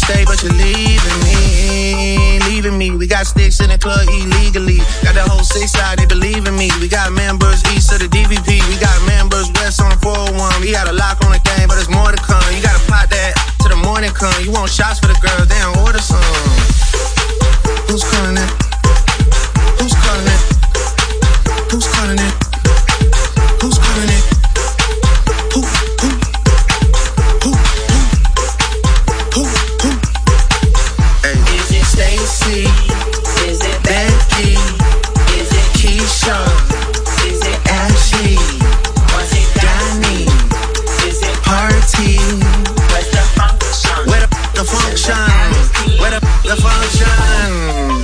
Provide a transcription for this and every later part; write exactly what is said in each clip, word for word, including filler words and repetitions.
stay, but you're leaving me, leaving me. We got sticks in the club illegally. Got the whole six side, they believe in me. We got members east of the D V P. We got members west on the four oh one. We got a lock on the game, but there's more to come. You gotta pot that till the morning come. You want shots for the girls, they don't order some. Who's calling it? Who's calling it? Who's calling it? Who's calling it? Who, who, who, who, who, who? Hey. Is it Stacy? Is it Becky? Is it Keisha? Is it Ashley? Was it Danny? Is it Party? Where's the function? Where the, the function? Where the, the function?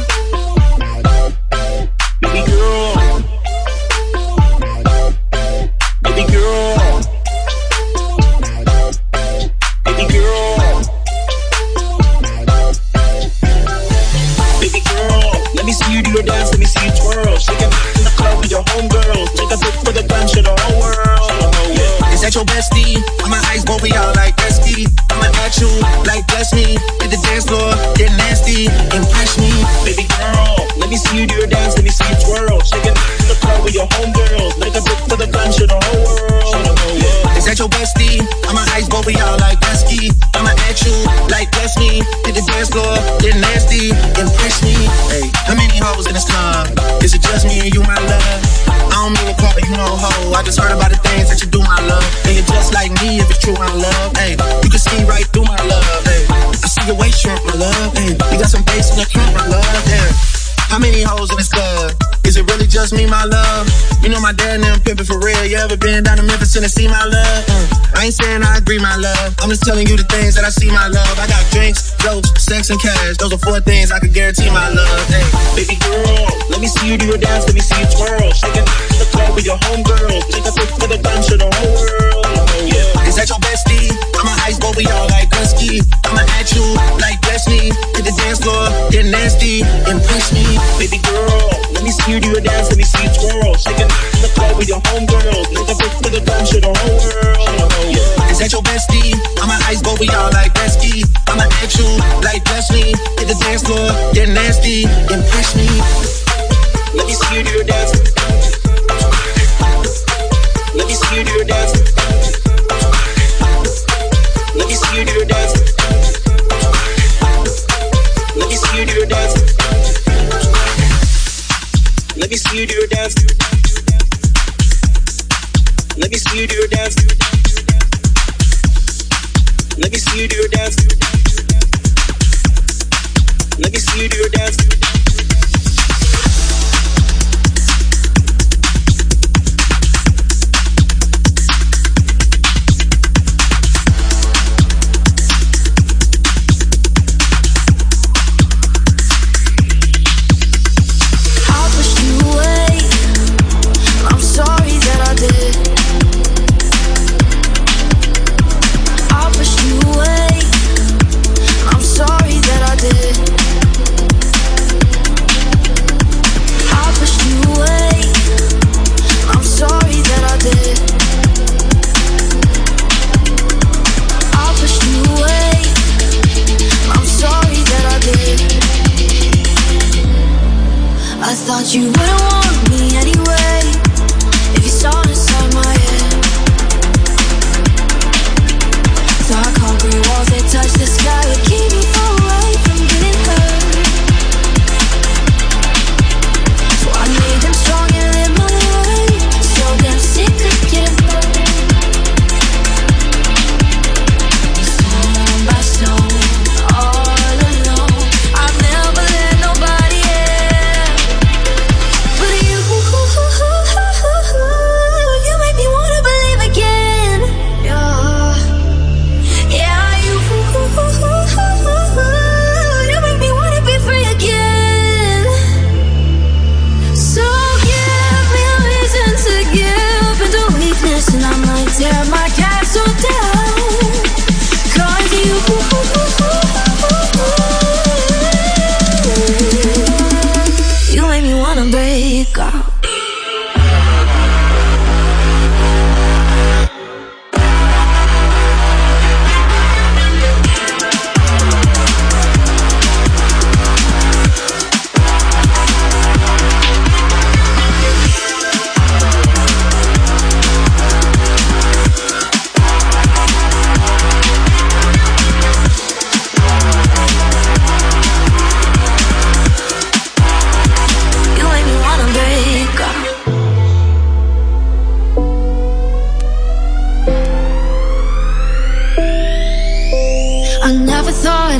Baby girl. Baby girl. Baby girl. Baby girl. Let me see you do your dance, let me see you twirl. Shake it in the club with your homegirls. Take a pic for the gun, show the whole world. Is that your bestie? I'ma ice both of y'all like Gretzky. I'ma at you like bless me. Hit the dance floor, get nasty, impress me. Baby girl, let me see you do your dance, let me see you twirl. Shake it in the club with your homegirls. Take a pic for the gun, show the whole world. Is that your bestie? I'ma ice both of y'all like Gretzky. I'ma at you like bless me. Hit the dance floor, get nasty, impress me. Hey, how many hoes in this club? Is it just me and you, my love? I don't mean to call you no hoe. I just heard about the things that you do, my love. And you're just like me if it's true, my love. Hey, you can see right through my love. Hey, I see your waist shrink, my love. Hey, you got some bass in the front, my love. Yeah. How many hoes in this club? Is it really just me, my love? You know my dad and them pimpin' for real. You ever been down to Memphis, Tennessee, my love? Uh, I ain't saying I agree, my love. I'm just telling you the things that I see, my love. I got drinks, jokes, sex, and cash. Those are four things I could guarantee, my love. Hey, baby girl, let me see you do your dance, let me see you twirl. Shake it in the club with your homegirls. Take a pic for the gun, show the whole world. Yeah. Is that your bestie? I'ma ice both of y'all like Gretzky. I'ma at you like bless me. Hit the dance floor, get nasty, impress me. Baby girl, let me see you do your dance, let me see you twirl. Shake it in the club with your homegirls. Take a pic for the gun, show the whole world. Yeah. Is that your bestie? I'ma ice both of y'all like Gretzky. I'ma at you like bless me. Hit the dance floor, get nasty, impress me. Let me see you do your dance. Let me see you do your dance. Let me see you do your dance. Let me see you do your dance. Let me see you do your dance. Let me see you do your dance. Let me see you do your dance. Let me see you do your dance. Sorry that I did.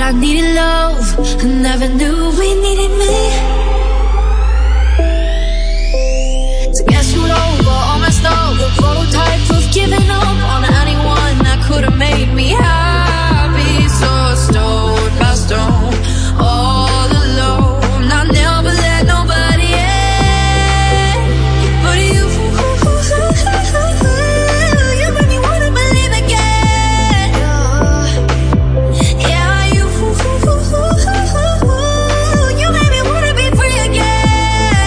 I needed love, I never knew we needed me. So guess who'd over all my stuff, the prototype of giving up on anyone that could have made me happy. So stone by stone, all alone, I never let nobody in but you. You made me wanna believe again. Yeah, you. You made me wanna be free again.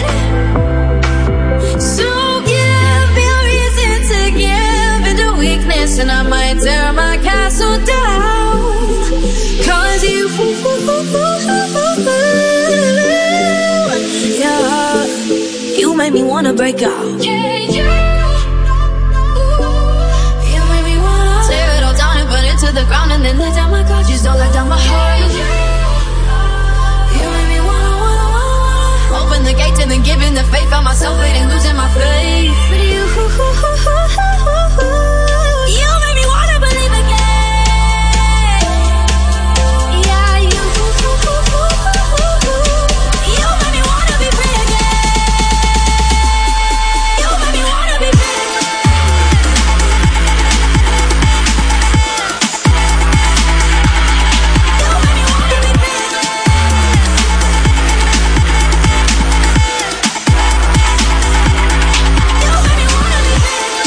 So give me a reason to give into weakness, and I might tear my castle down. Cause you, yeah, you made me wanna break out. Yeah, yeah. You made me wanna tear it all down and burn it to the ground, and then let down my guard. Just don't let down my heart. You made me wanna, wanna, wanna open the gates and then giving the faith on myself, and losing my faith. But you, you made me wanna believe again. Yeah, you, you made me wanna be free again. You made me wanna be free again. You made me wanna be free again. You made me wanna be free again.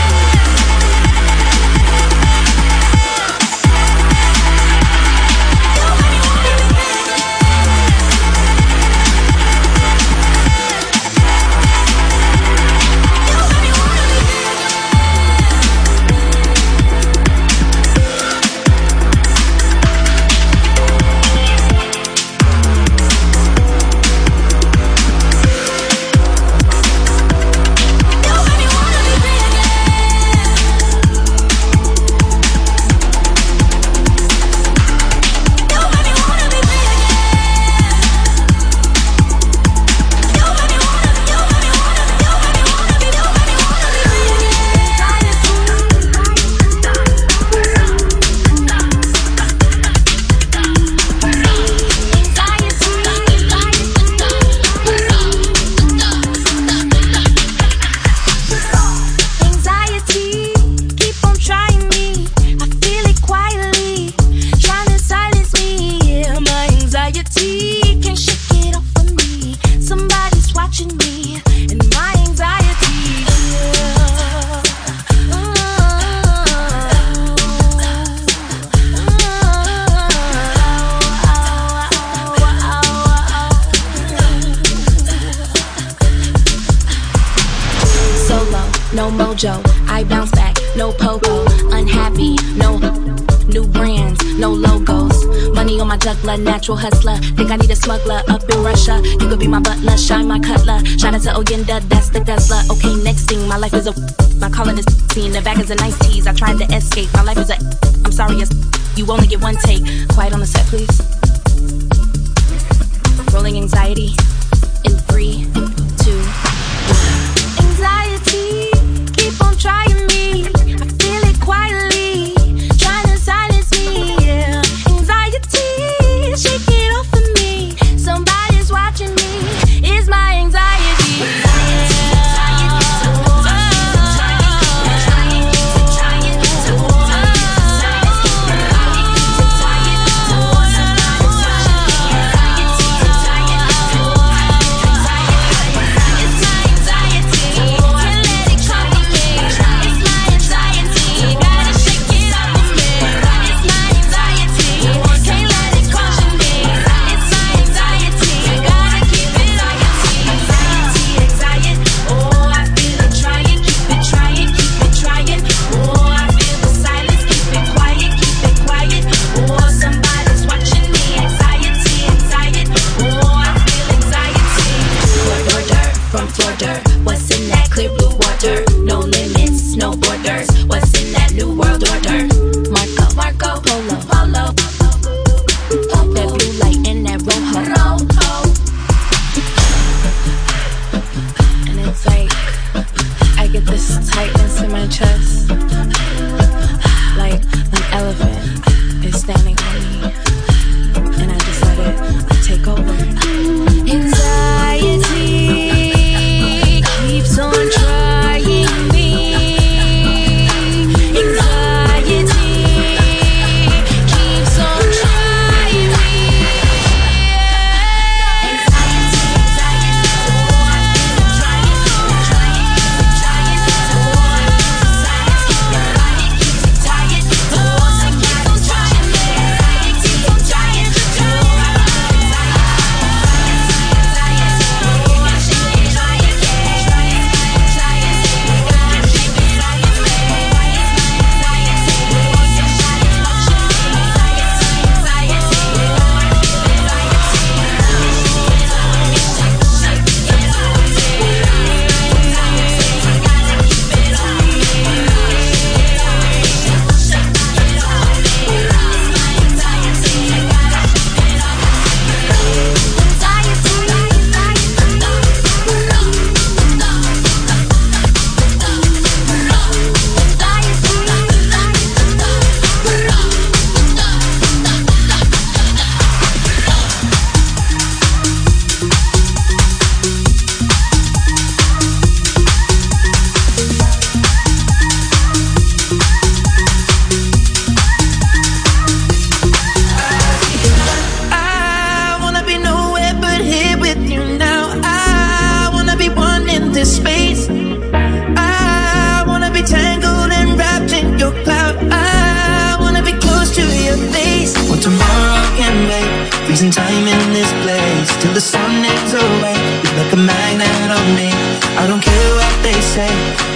No mojo, I bounce back, no popo. Unhappy, no new brands, no logos. Money on my juggler, natural hustler. Think I need a smuggler up in Russia. You could be my butler, shine my cutler. Shout out to Oyenda, that's the guzzler. Okay, next thing, my life is a my calling is scene. The back is a nice tease. I tried to escape. My life is a I'm sorry, you only get one take. Quiet on the set, please. Rolling anxiety in three, two, one. Anxiety, keep on trying me. I feel it quietly, trying to silence me. Yeah. Anxiety, shake it off of me. Somebody's watching me. It's my anxiety.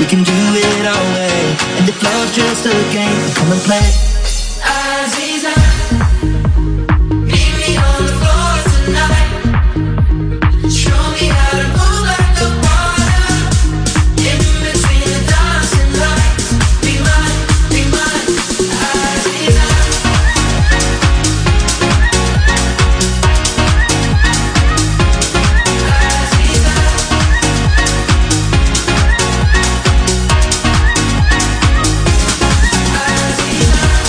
can do it our way. And if love's just a game, come and play. Aziza, meet me on the floor tonight. Show me how to move like the water. In between the dancing lights. Be mine, be mine, Aziza. Aziza.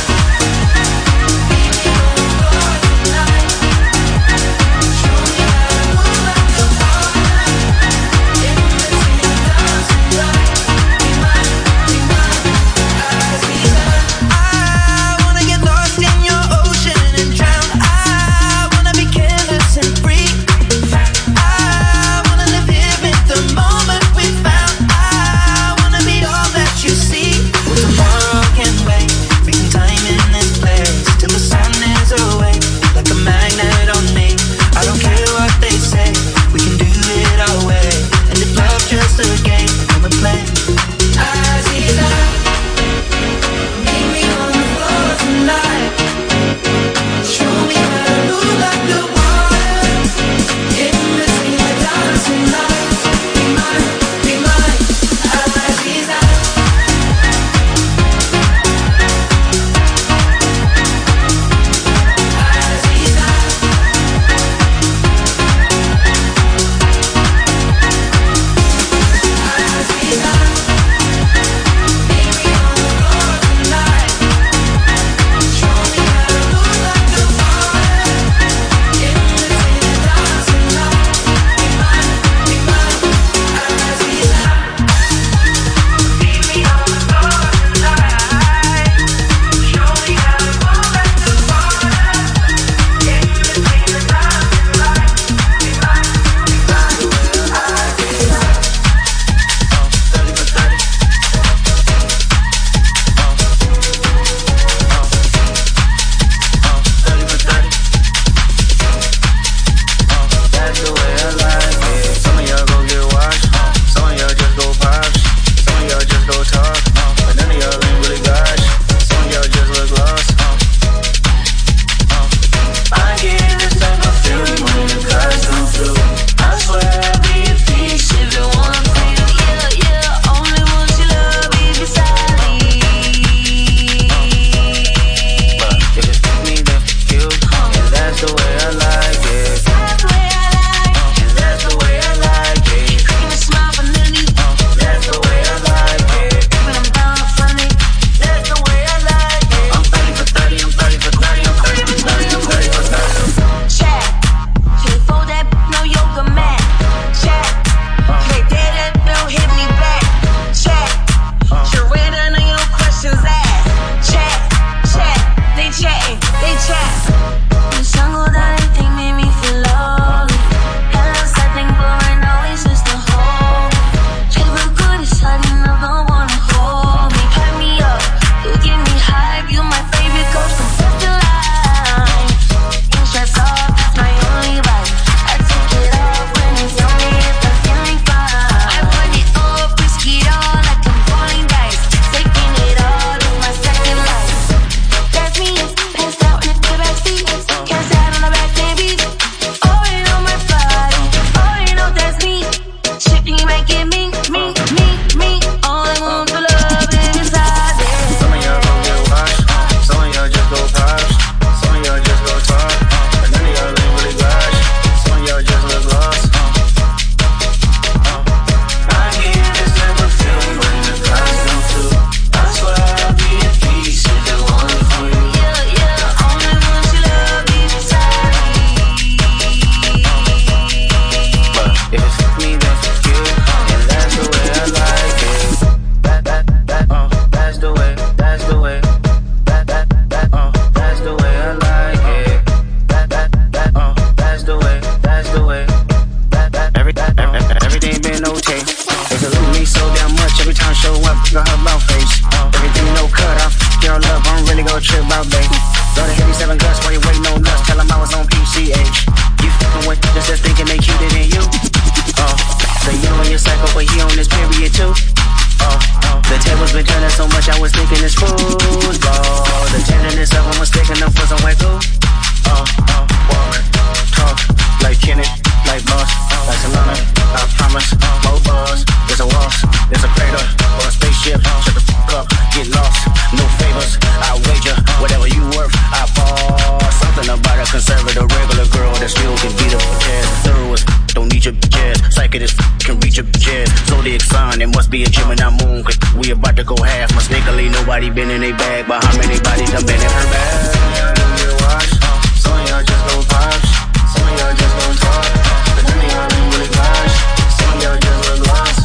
tables been turning so much, I was thinking it's football. The tenderness of them was taking them for some white gold. Uh, uh, walk, talk, like Kenneth, like Boss, like Solana. I promise, more buzz. There's a waltz, there's a crater, or a spaceship. Shut the fuck up, get lost. No favors, I wager. Whatever you worth, I fall. Something about a conservative regular girl that still can beat up a jazz. Thorough as don't need your jazz. Psychic as can reach your jazz. Zodiac sign, it must be a Gemini moon. Cause we about to go half. Mistakenly, nobody been in a bag. But how many bodies done been in her bag? Some of y'all just go pops. Some of y'all just gon' talk. But none of y'all ain't really gosh. Some of y'all just look lost.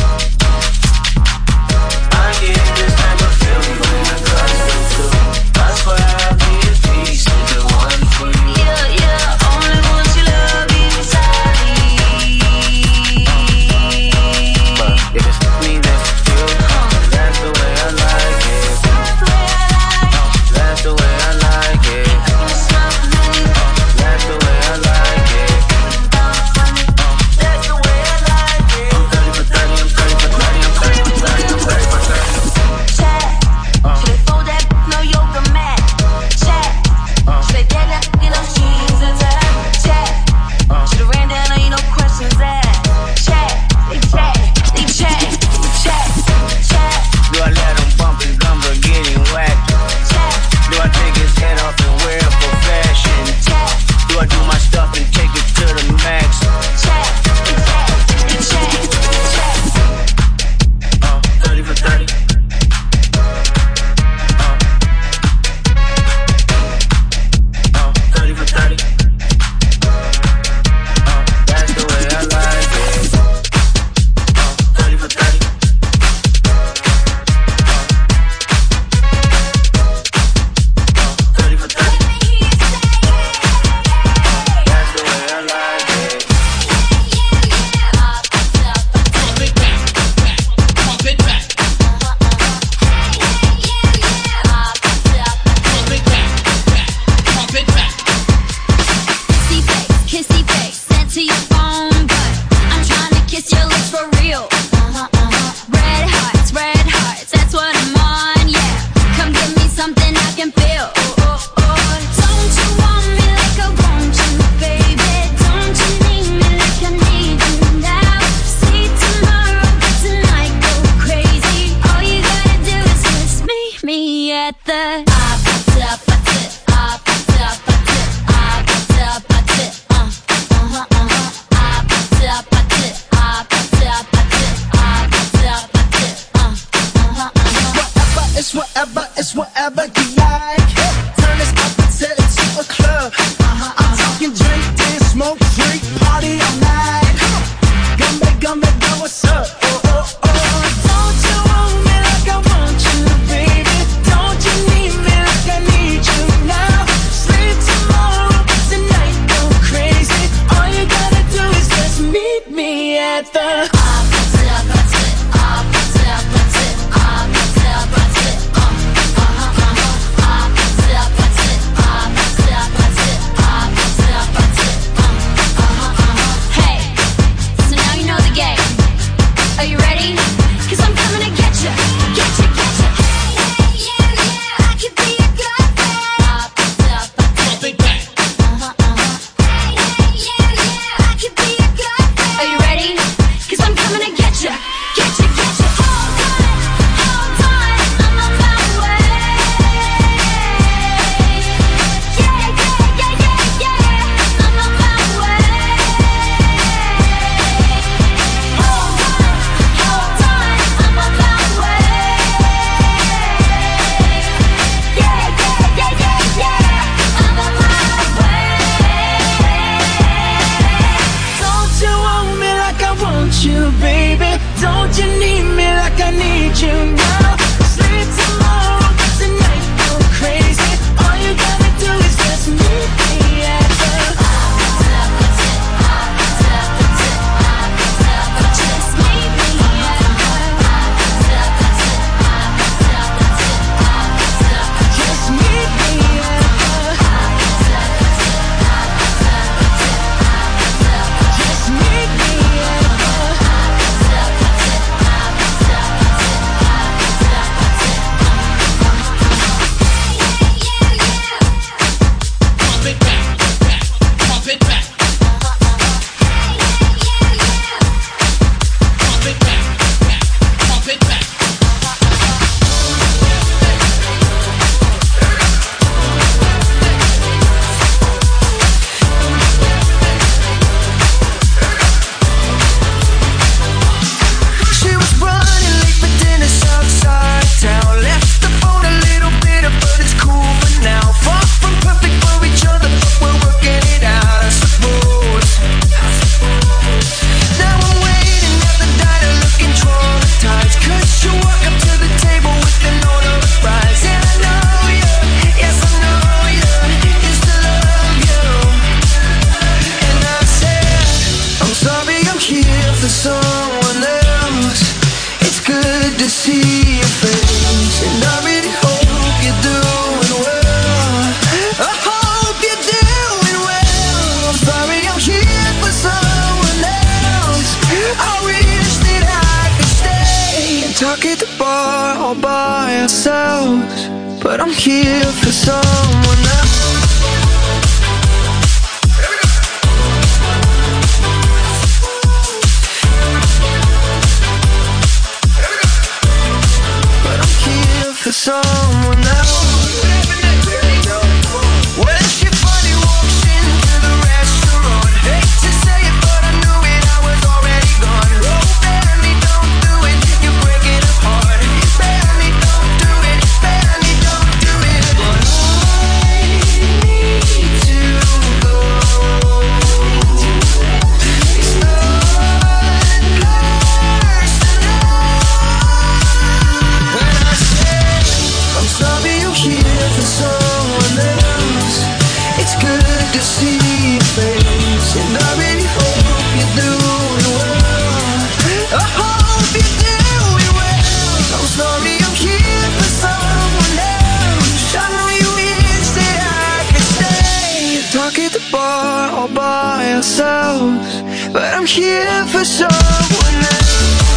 I get this type of feeling when I got you too. That's why I'll be a piece of the one for you. Yeah, yeah, only want your love inside me. But if it's me, that's you. That's the way I like it. That's the way I like it. That's the way I like it. That's the way I like it. I'm thirty for thirty, I'm thirty for thirty, I'm thirty for thirty, I'm thirty for thirty. Chat, should I fold that no yoga mat? Chat, should I get that in those jeans and that? Chat, should I ran down on you no questions asked? Chat, they chat, they chat, they chat, chat. Do I let him bump his gums or get him whacked? Chat, Do I take his head off and wear it for fashion? chat, Do I do my stuff and take it to the max? chat, they chat, they chat, they chat. Uh, thirty for thirty. Uh, uh, thirty for thirty. Uh, that's the way I like it. Uh, thirty for thirty. Uh, thirty for thirty. That's the way I like it. Kissy face, kissy face, sent to your phone, but I'm trying to kiss your lips for real. Uh-huh, uh-huh. Red hearts, red hearts, that's what I'm on, yeah. Come give me something I can feel. Oh, oh, oh. Don't you want me like I want you, baby? Don't you need me like I need you now? See tomorrow, but tonight go crazy. All you gotta do is just meet me at the It's whatever, it's whatever you like. Turn this up until it's a club. Uh-huh, I'm talking drink, dance, smoke, freak, party all night. Gumbe, gumbe, go, what's up? Oh, oh, oh. Don't you want me like I want you, baby? Don't you need me like I need you now? Sleep tomorrow, but tonight go crazy. All you gotta do is just meet me at the bar all by ourselves, but I'm here for someone else. But I'm here for someone else. When she finally walks into the restaurant, hate to say it, but I knew it, I was already gone. Oh, barely don't do it, you break it apart. Barely don't do it, barely don't do it. But I need to go. It's not personal. When I say I'm sorry, you're here for someone else, it's good to see your face, and I really hope you're doing well. I hope you're doing well. I'm sorry, I'm here for someone else. I know you wish that I could stay, talk at the bar all by ourselves, but I'm here for someone else.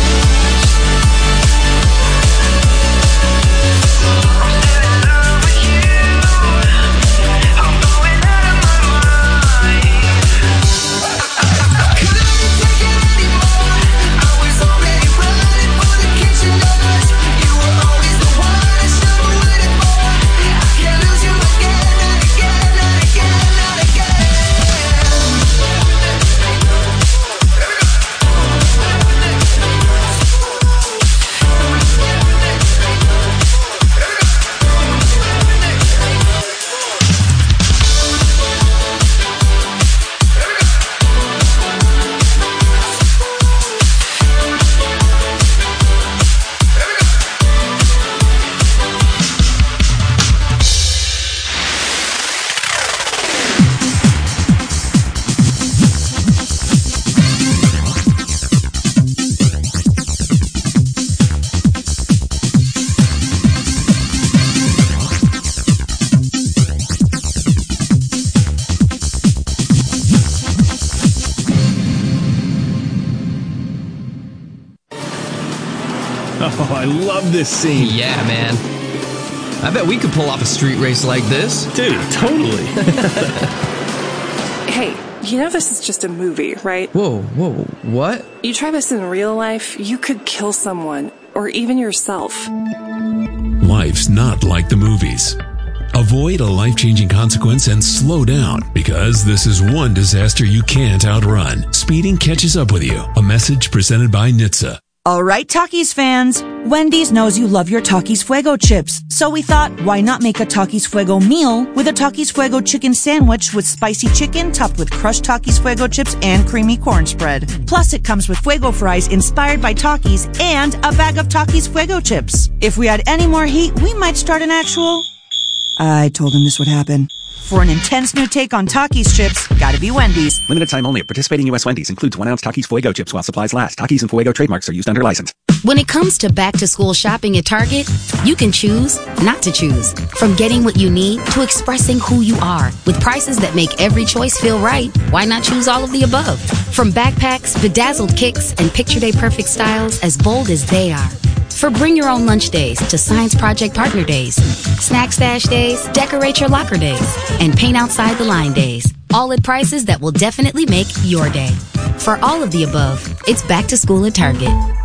Oh, I love this scene. Yeah, man. I bet we could pull off a street race like this. Dude, totally. Hey, you know this is just a movie, right? Whoa, whoa, what? You try this in real life, you could kill someone, or even yourself. Life's not like the movies. Avoid a life-changing consequence and slow down, because this is one disaster you can't outrun. Speeding catches up with you. A message presented by N H T S A. All right, Takis fans. Wendy's knows you love your Takis Fuego chips. So we thought, why not make a Takis Fuego meal with a Takis Fuego chicken sandwich with spicy chicken topped with crushed Takis Fuego chips and creamy corn spread. Plus, it comes with Fuego fries inspired by Takis and a bag of Takis Fuego chips. If we had any more heat, we might start an actual... I told him this would happen. For an intense new take on Takis chips, gotta be Wendy's. Limited time only at participating U S Wendy's. Includes one ounce Takis Fuego chips while supplies last. Takis and Fuego trademarks are used under license. When it comes to back-to-school shopping at Target, you can choose not to choose. From getting what you need to expressing who you are. With prices that make every choice feel right, why not choose all of the above? From backpacks, bedazzled kicks, and picture day perfect styles as bold as they are. For bring your own lunch days to science project partner days, snack stash days, decorate your locker days, and paint outside the line days. All at prices that will definitely make your day. For all of the above, it's back to school at Target.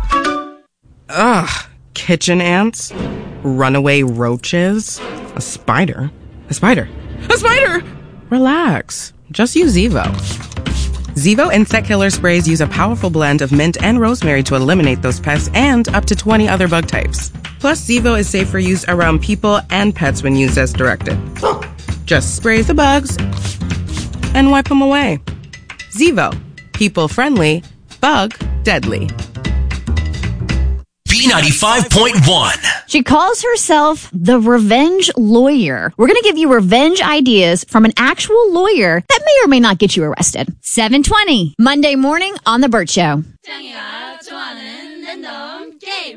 Ugh, kitchen ants, runaway roaches, a spider, a spider, a spider! Relax, just use Zevo. Zevo insect killer sprays use a powerful blend of mint and rosemary to eliminate those pests and up to twenty other bug types. Plus, Zevo is safe for use around people and pets when used as directed. Just spray the bugs and wipe them away. Zevo, people friendly, bug deadly. B ninety-five point one. She calls herself the Revenge Lawyer. We're going to give you revenge ideas from an actual lawyer that may or may not get you arrested. seven twenty, Monday morning on The Burt Show.